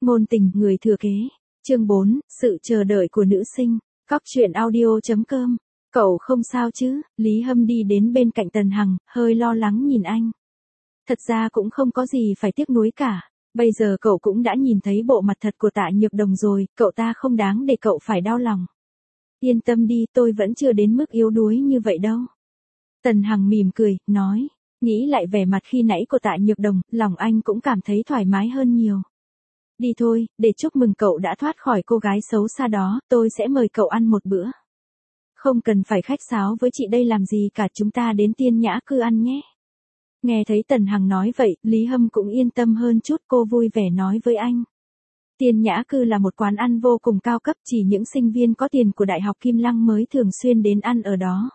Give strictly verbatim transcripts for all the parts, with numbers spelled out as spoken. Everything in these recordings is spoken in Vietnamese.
Ngôn tình người thừa kế. Chương bốn, sự chờ đợi của nữ sinh. Cóc truyện audio.com. Cậu không sao chứ? Lý Hâm đi đến bên cạnh Tần Hằng, hơi lo lắng nhìn anh. Thật ra cũng không có gì phải tiếc nuối cả. Bây giờ cậu cũng đã nhìn thấy bộ mặt thật của Tạ Nhược Đồng rồi, cậu ta không đáng để cậu phải đau lòng. Yên tâm đi, tôi vẫn chưa đến mức yếu đuối như vậy đâu. Tần Hằng mỉm cười, nói. Nghĩ lại vẻ mặt khi nãy của Tạ Nhược Đồng, lòng anh cũng cảm thấy thoải mái hơn nhiều. Đi thôi, để chúc mừng cậu đã thoát khỏi cô gái xấu xa đó, tôi sẽ mời cậu ăn một bữa. Không cần phải khách sáo với chị đây làm gì cả, chúng ta đến Tiên Nhã Cư ăn nhé. Nghe thấy Tần Hằng nói vậy, Lý Hâm cũng yên tâm hơn chút, cô vui vẻ nói với anh. Tiên Nhã Cư là một quán ăn vô cùng cao cấp, chỉ những sinh viên có tiền của Đại học Kim Lăng mới thường xuyên đến ăn ở đó.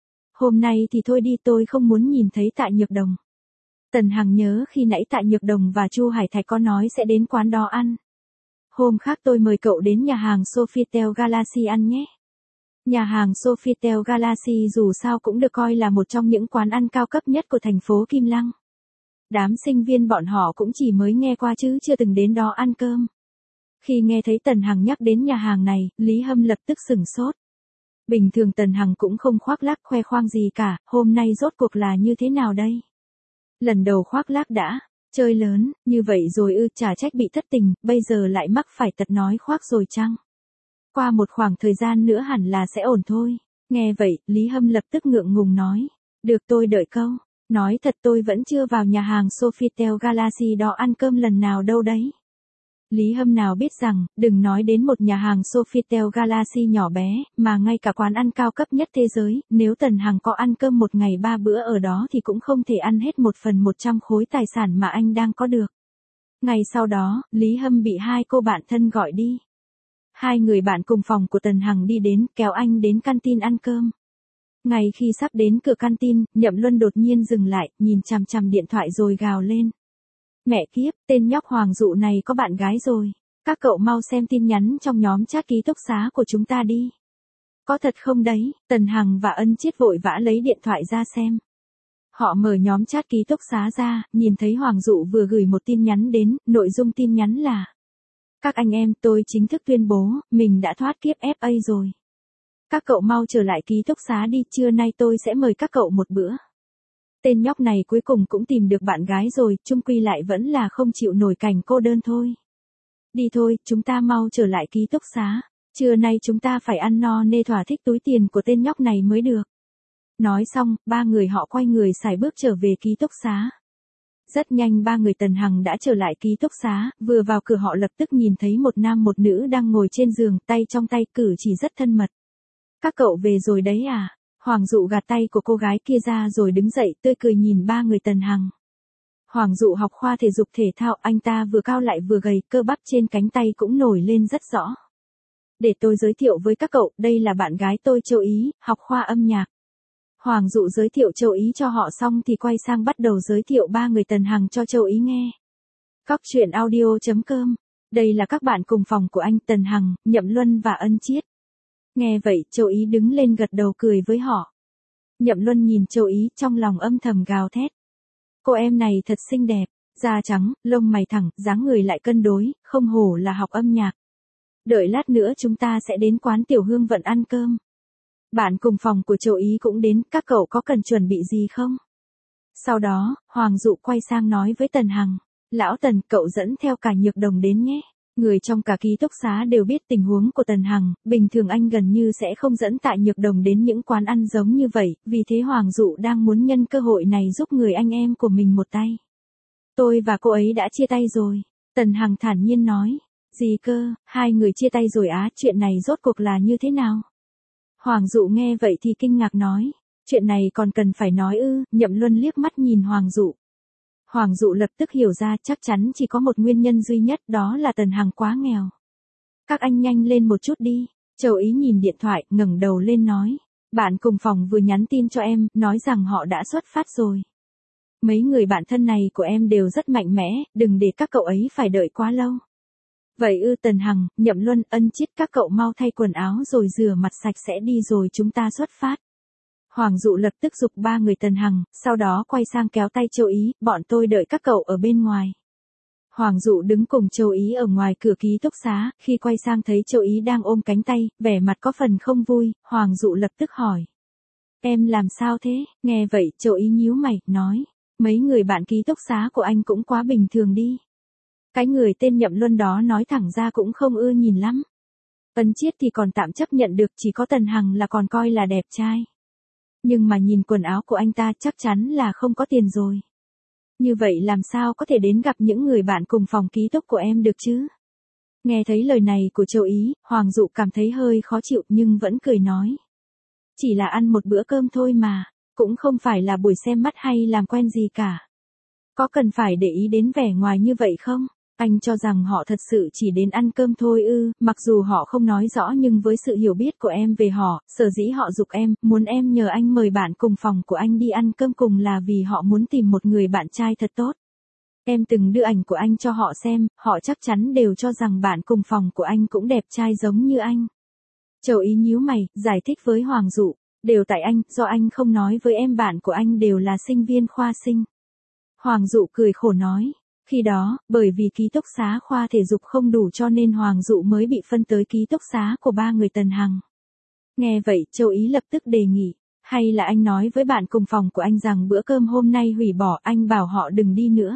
Hôm nay thì thôi đi, tôi không muốn nhìn thấy Tạ Nhược Đồng. Tần Hằng nhớ khi nãy Tạ Nhược Đồng và Chu Hải Thạch có nói sẽ đến quán đó ăn. Hôm khác tôi mời cậu đến nhà hàng Sofitel Galaxy ăn nhé. Nhà hàng Sofitel Galaxy dù sao cũng được coi là một trong những quán ăn cao cấp nhất của thành phố Kim Lăng. Đám sinh viên bọn họ cũng chỉ mới nghe qua chứ chưa từng đến đó ăn cơm. Khi nghe thấy Tần Hằng nhắc đến nhà hàng này, Lý Hâm lập tức sửng sốt. Bình thường Tần Hằng cũng không khoác lác khoe khoang gì cả, hôm nay rốt cuộc là như thế nào đây? Lần đầu khoác lác đã, chơi lớn, như vậy rồi ư, chả trách bị thất tình, bây giờ lại mắc phải tật nói khoác rồi chăng? Qua một khoảng thời gian nữa hẳn là sẽ ổn thôi. Nghe vậy, Lý Hâm lập tức ngượng ngùng nói. Được, tôi đợi câu. Nói thật, tôi vẫn chưa vào nhà hàng Sofitel Galaxy đó ăn cơm lần nào đâu đấy. Lý Hâm nào biết rằng, đừng nói đến một nhà hàng Sofitel Galaxy nhỏ bé, mà ngay cả quán ăn cao cấp nhất thế giới, nếu Tần Hằng có ăn cơm một ngày ba bữa ở đó thì cũng không thể ăn hết một phần một trăm khối tài sản mà anh đang có được. Ngày sau đó, Lý Hâm bị hai cô bạn thân gọi đi. Hai người bạn cùng phòng của Tần Hằng đi đến, kéo anh đến canteen ăn cơm. Ngay khi sắp đến cửa canteen, Nhậm Luân đột nhiên dừng lại, nhìn chằm chằm điện thoại rồi gào lên. Mẹ kiếp, tên nhóc Hoàng Dụ này có bạn gái rồi. Các cậu mau xem tin nhắn trong nhóm chat ký túc xá của chúng ta đi. Có thật không đấy? Tần Hằng và Ân Chiết vội vã lấy điện thoại ra xem. Họ mở nhóm chat ký túc xá ra, nhìn thấy Hoàng Dụ vừa gửi một tin nhắn đến, nội dung tin nhắn là: Các anh em, tôi chính thức tuyên bố, mình đã thoát kiếp ép a rồi. Các cậu mau trở lại ký túc xá đi, trưa nay tôi sẽ mời các cậu một bữa. Tên nhóc này cuối cùng cũng tìm được bạn gái rồi, chung quy lại vẫn là không chịu nổi cảnh cô đơn thôi. Đi thôi, chúng ta mau trở lại ký túc xá. Trưa nay chúng ta phải ăn no nê thỏa thích túi tiền của tên nhóc này mới được. Nói xong, ba người họ quay người sải bước trở về ký túc xá. Rất nhanh ba người Tần Hằng đã trở lại ký túc xá, vừa vào cửa họ lập tức nhìn thấy một nam một nữ đang ngồi trên giường, tay trong tay, cử chỉ rất thân mật. Các cậu về rồi đấy à? Hoàng Dụ gạt tay của cô gái kia ra rồi đứng dậy, tươi cười nhìn ba người Tần Hằng. Hoàng Dụ học khoa thể dục thể thao, anh ta vừa cao lại vừa gầy, cơ bắp trên cánh tay cũng nổi lên rất rõ. Để tôi giới thiệu với các cậu, đây là bạn gái tôi Châu Ý, học khoa âm nhạc. Hoàng Dụ giới thiệu Châu Ý cho họ xong thì quay sang bắt đầu giới thiệu ba người Tần Hằng cho Châu Ý nghe. Cóc truyện audio.com. Đây là các bạn cùng phòng của anh, Tần Hằng, Nhậm Luân và Ân Chiết. Nghe vậy, Châu Ý đứng lên gật đầu cười với họ. Nhậm Luân nhìn Châu Ý, trong lòng âm thầm gào thét. Cô em này thật xinh đẹp, da trắng, lông mày thẳng, dáng người lại cân đối, không hổ là học âm nhạc. Đợi lát nữa chúng ta sẽ đến quán Tiểu Hương Vận ăn cơm. Bạn cùng phòng của Châu Ý cũng đến, các cậu có cần chuẩn bị gì không? Sau đó, Hoàng Dụ quay sang nói với Tần Hằng. Lão Tần, cậu dẫn theo cả Nhược Đồng đến nhé. Người trong cả ký túc xá đều biết tình huống của Tần Hằng, bình thường anh gần như sẽ không dẫn Tạ Nhược Đồng đến những quán ăn giống như vậy, vì thế Hoàng Dụ đang muốn nhân cơ hội này giúp người anh em của mình một tay. Tôi và cô ấy đã chia tay rồi. Tần Hằng thản nhiên nói. Gì cơ, hai người chia tay rồi á, chuyện này rốt cuộc là như thế nào? Hoàng Dụ nghe vậy thì kinh ngạc nói. Chuyện này còn cần phải nói ư? Nhậm Luân liếc mắt nhìn Hoàng Dụ. Hoàng Dụ lập tức hiểu ra chắc chắn chỉ có một nguyên nhân duy nhất, đó là Tần Hằng quá nghèo. Các anh nhanh lên một chút đi. Châu Ý nhìn điện thoại, ngẩng đầu lên nói. Bạn cùng phòng vừa nhắn tin cho em, nói rằng họ đã xuất phát rồi. Mấy người bạn thân này của em đều rất mạnh mẽ, đừng để các cậu ấy phải đợi quá lâu. Vậy ư? Tần Hằng, Nhậm Luân, Ân Chiết, các cậu mau thay quần áo rồi rửa mặt sạch sẽ đi rồi chúng ta xuất phát. Hoàng Dụ lập tức giục ba người Tần Hằng, sau đó quay sang kéo tay Châu Ý, bọn tôi đợi các cậu ở bên ngoài. Hoàng Dụ đứng cùng Châu Ý ở ngoài cửa ký túc xá, khi quay sang thấy Châu Ý đang ôm cánh tay, vẻ mặt có phần không vui, Hoàng Dụ lập tức hỏi. Em làm sao thế? Nghe vậy, Châu Ý nhíu mày, nói. Mấy người bạn ký túc xá của anh cũng quá bình thường đi. Cái người tên Nhậm Luân đó nói thẳng ra cũng không ưa nhìn lắm. Ân Chiết thì còn tạm chấp nhận được, chỉ có Tần Hằng là còn coi là đẹp trai. Nhưng mà nhìn quần áo của anh ta chắc chắn là không có tiền rồi. Như vậy làm sao có thể đến gặp những người bạn cùng phòng ký túc của em được chứ? Nghe thấy lời này của Châu Ý, Hoàng Dụ cảm thấy hơi khó chịu nhưng vẫn cười nói. Chỉ là ăn một bữa cơm thôi mà, cũng không phải là buổi xem mắt hay làm quen gì cả. Có cần phải để ý đến vẻ ngoài như vậy không? Anh cho rằng họ thật sự chỉ đến ăn cơm thôi ư, mặc dù họ không nói rõ nhưng với sự hiểu biết của em về họ, sở dĩ họ giục em, muốn em nhờ anh mời bạn cùng phòng của anh đi ăn cơm cùng là vì họ muốn tìm một người bạn trai thật tốt. Em từng đưa ảnh của anh cho họ xem, họ chắc chắn đều cho rằng bạn cùng phòng của anh cũng đẹp trai giống như anh. Châu Ý nhíu mày, giải thích với Hoàng Dụ, đều tại anh, do anh không nói với em bạn của anh đều là sinh viên khoa sinh. Hoàng Dụ cười khổ nói. Khi đó, bởi vì ký túc xá khoa thể dục không đủ cho nên Hoàng Dụ mới bị phân tới ký túc xá của ba người Tần Hằng. Nghe vậy, Châu Ý lập tức đề nghị, hay là anh nói với bạn cùng phòng của anh rằng bữa cơm hôm nay hủy bỏ, anh bảo họ đừng đi nữa.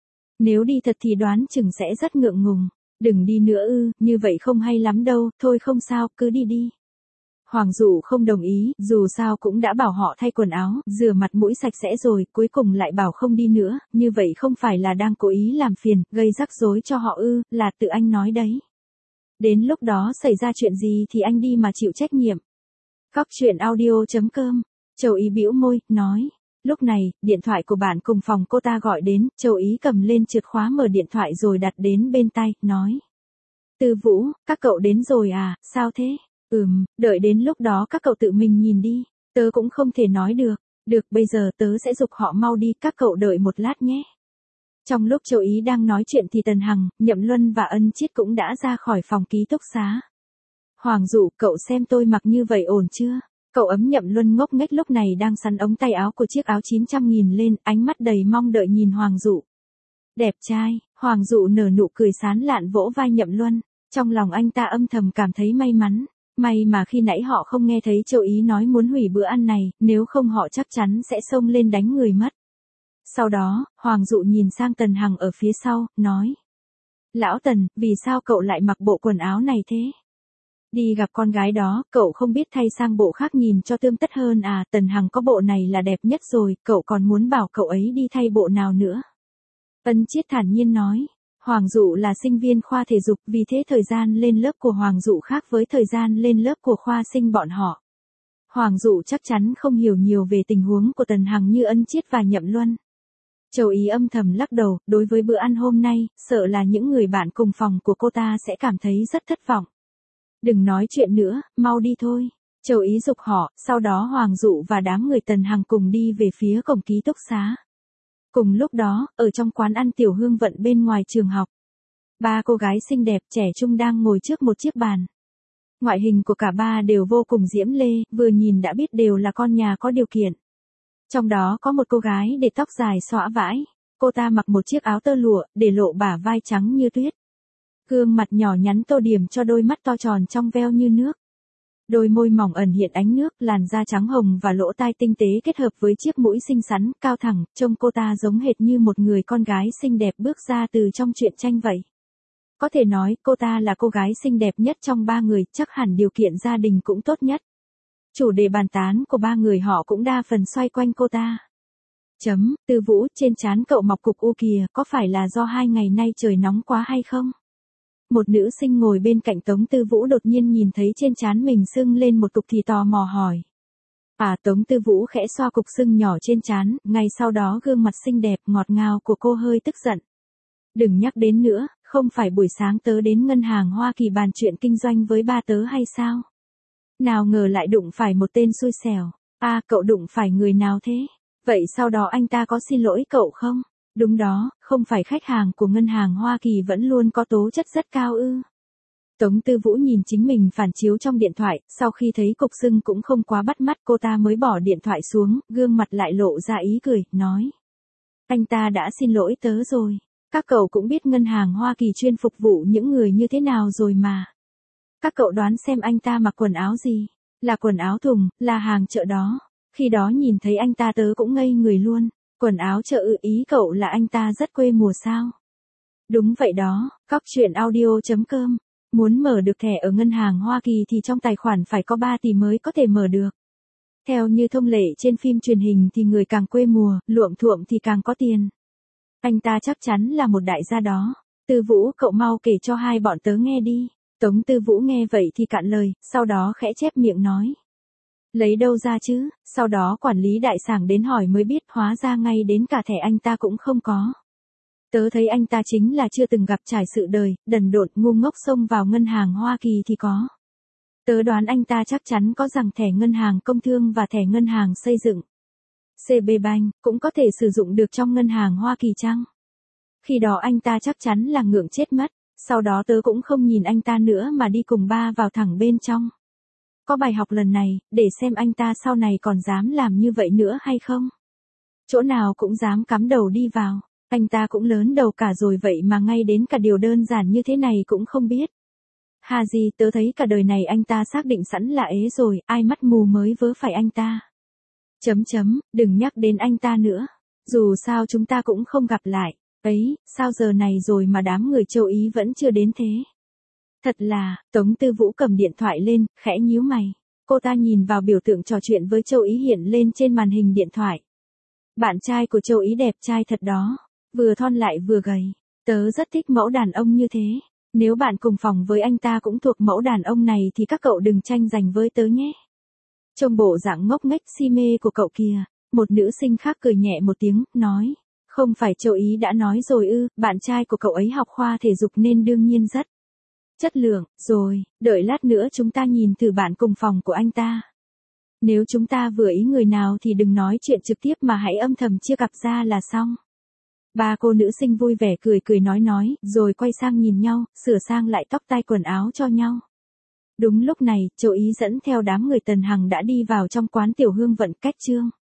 Nếu đi thật thì đoán chừng sẽ rất ngượng ngùng. Đừng đi nữa ư, như vậy không hay lắm đâu, thôi không sao, cứ đi đi. Hoàng Dụ không đồng ý, dù sao cũng đã bảo họ thay quần áo, rửa mặt mũi sạch sẽ rồi, cuối cùng lại bảo không đi nữa, như vậy không phải là đang cố ý làm phiền, gây rắc rối cho họ ư, là tự anh nói đấy. Đến lúc đó xảy ra chuyện gì thì anh đi mà chịu trách nhiệm. Cóc truyện audio chấm com, Châu Ý bĩu môi, nói. Lúc này, điện thoại của bạn cùng phòng cô ta gọi đến, Châu Ý cầm lên chìa khóa mở điện thoại rồi đặt đến bên tai, nói. Tư Vũ, các cậu đến rồi à, sao thế? Ừm, đợi đến lúc đó các cậu tự mình nhìn đi, tớ cũng không thể nói được. Được, bây giờ tớ sẽ giục họ mau đi, các cậu đợi một lát nhé. Trong lúc Châu Ý đang nói chuyện thì Tần Hằng, Nhậm Luân và Ân Chiết cũng đã ra khỏi phòng ký túc xá. Hoàng Dụ, cậu xem tôi mặc như vậy ổn chưa? Cậu ấm Nhậm Luân ngốc nghếch lúc này đang sắn ống tay áo của chiếc áo chín trăm nghìn lên, ánh mắt đầy mong đợi nhìn Hoàng Dụ. Đẹp trai, Hoàng Dụ nở nụ cười sán lạn vỗ vai Nhậm Luân, trong lòng anh ta âm thầm cảm thấy may mắn. May mà khi nãy họ không nghe thấy Châu Ý nói muốn hủy bữa ăn này, nếu không họ chắc chắn sẽ xông lên đánh người mất. Sau đó, Hoàng Dụ nhìn sang Tần Hằng ở phía sau, nói. Lão Tần, vì sao cậu lại mặc bộ quần áo này thế? Đi gặp con gái đó, cậu không biết thay sang bộ khác nhìn cho tươm tất hơn à, Tần Hằng có bộ này là đẹp nhất rồi, cậu còn muốn bảo cậu ấy đi thay bộ nào nữa? Ân Chiết thản nhiên nói. Hoàng Dụ là sinh viên khoa thể dục, vì thế thời gian lên lớp của Hoàng Dụ khác với thời gian lên lớp của khoa sinh bọn họ. Hoàng Dụ chắc chắn không hiểu nhiều về tình huống của Tần Hằng như Ân Chiết và Nhậm Luân. Châu Ý âm thầm lắc đầu, đối với bữa ăn hôm nay, sợ là những người bạn cùng phòng của cô ta sẽ cảm thấy rất thất vọng. Đừng nói chuyện nữa, mau đi thôi. Châu Ý giục họ, sau đó Hoàng Dụ và đám người Tần Hằng cùng đi về phía cổng ký túc xá. Cùng lúc đó, ở trong quán ăn Tiểu Hương Vận bên ngoài trường học, ba cô gái xinh đẹp trẻ trung đang ngồi trước một chiếc bàn. Ngoại hình của cả ba đều vô cùng diễm lê, vừa nhìn đã biết đều là con nhà có điều kiện. Trong đó có một cô gái để tóc dài xõa vãi, cô ta mặc một chiếc áo tơ lụa, để lộ bả vai trắng như tuyết. Gương mặt nhỏ nhắn tô điểm cho đôi mắt to tròn trong veo như nước. Đôi môi mỏng ẩn hiện ánh nước, làn da trắng hồng và lỗ tai tinh tế kết hợp với chiếc mũi xinh xắn, cao thẳng, trông cô ta giống hệt như một người con gái xinh đẹp bước ra từ trong truyện tranh vậy. Có thể nói, cô ta là cô gái xinh đẹp nhất trong ba người, chắc hẳn điều kiện gia đình cũng tốt nhất. Chủ đề bàn tán của ba người họ cũng đa phần xoay quanh cô ta. Chấm, Tư Vũ, trên trán cậu mọc cục u kìa, có phải là do hai ngày nay trời nóng quá hay không? Một nữ sinh ngồi bên cạnh Tống Tư Vũ đột nhiên nhìn thấy trên trán mình sưng lên một cục thì tò mò hỏi. À, Tống Tư Vũ khẽ xoa cục sưng nhỏ trên trán, ngay sau đó gương mặt xinh đẹp ngọt ngào của cô hơi tức giận. Đừng nhắc đến nữa, không phải buổi sáng tớ đến ngân hàng Hoa Kỳ bàn chuyện kinh doanh với ba tớ hay sao? Nào ngờ lại đụng phải một tên xui xẻo. À, cậu đụng phải người nào thế? Vậy sau đó anh ta có xin lỗi cậu không? Đúng đó, không phải khách hàng của ngân hàng Hoa Kỳ vẫn luôn có tố chất rất cao ư? Tống Tư Vũ nhìn chính mình phản chiếu trong điện thoại, sau khi thấy cục sưng cũng không quá bắt mắt cô ta mới bỏ điện thoại xuống, gương mặt lại lộ ra ý cười, nói. Anh ta đã xin lỗi tớ rồi. Các cậu cũng biết ngân hàng Hoa Kỳ chuyên phục vụ những người như thế nào rồi mà. Các cậu đoán xem anh ta mặc quần áo gì? Là quần áo thùng, là hàng chợ đó. Khi đó nhìn thấy anh ta tớ cũng ngây người luôn. Quần áo chợ ư, ý cậu là anh ta rất quê mùa sao? Đúng vậy đó, cóc truyện audio chấm com. Muốn mở được thẻ ở ngân hàng Hoa Kỳ thì trong tài khoản phải có ba tỷ mới có thể mở được. Theo như thông lệ trên phim truyền hình thì người càng quê mùa, luộm thuộm thì càng có tiền. Anh ta chắc chắn là một đại gia đó. Tư Vũ, cậu mau kể cho hai bọn tớ nghe đi. Tống Tư Vũ nghe vậy thì cạn lời, sau đó khẽ chép miệng nói. Lấy đâu ra chứ, sau đó quản lý đại sảnh đến hỏi mới biết hóa ra ngay đến cả thẻ anh ta cũng không có. Tớ thấy anh ta chính là chưa từng gặp trải sự đời, đần độn ngu ngốc xông vào ngân hàng Hoa Kỳ thì có. Tớ đoán anh ta chắc chắn có rằng thẻ ngân hàng công thương và thẻ ngân hàng xây dựng. xê bê Bank cũng có thể sử dụng được trong ngân hàng Hoa Kỳ chăng? Khi đó anh ta chắc chắn là ngượng chết mất, sau đó tớ cũng không nhìn anh ta nữa mà đi cùng ba vào thẳng bên trong. Có bài học lần này, để xem anh ta sau này còn dám làm như vậy nữa hay không? Chỗ nào cũng dám cắm đầu đi vào, anh ta cũng lớn đầu cả rồi vậy mà ngay đến cả điều đơn giản như thế này cũng không biết. Hà gì, tớ thấy cả đời này anh ta xác định sẵn là ế rồi, ai mắt mù mới vớ phải anh ta. Chấm chấm, đừng nhắc đến anh ta nữa. Dù sao chúng ta cũng không gặp lại. Ấy, sao giờ này rồi mà đám người châu Ý vẫn chưa đến thế? Thật là, Tống Tư Vũ cầm điện thoại lên, khẽ nhíu mày. Cô ta nhìn vào biểu tượng trò chuyện với châu Ý hiện lên trên màn hình điện thoại. Bạn trai của châu Ý đẹp trai thật đó. Vừa thon lại vừa gầy. Tớ rất thích mẫu đàn ông như thế. Nếu bạn cùng phòng với anh ta cũng thuộc mẫu đàn ông này thì các cậu đừng tranh giành với tớ nhé. Trông bộ dạng ngốc nghếch si mê của cậu kìa. Một nữ sinh khác cười nhẹ một tiếng, nói. Không phải châu Ý đã nói rồi ư, bạn trai của cậu ấy học khoa thể dục nên đương nhiên rất chất lượng, rồi, đợi lát nữa chúng ta nhìn thử bạn cùng phòng của anh ta. Nếu chúng ta vừa ý người nào thì đừng nói chuyện trực tiếp mà hãy âm thầm chia cặp ra là xong. Ba cô nữ sinh vui vẻ cười cười nói nói, rồi quay sang nhìn nhau, sửa sang lại tóc tai quần áo cho nhau. Đúng lúc này, châu Ý dẫn theo đám người Tần Hằng đã đi vào trong quán Tiểu Hương Vận Cách Trương.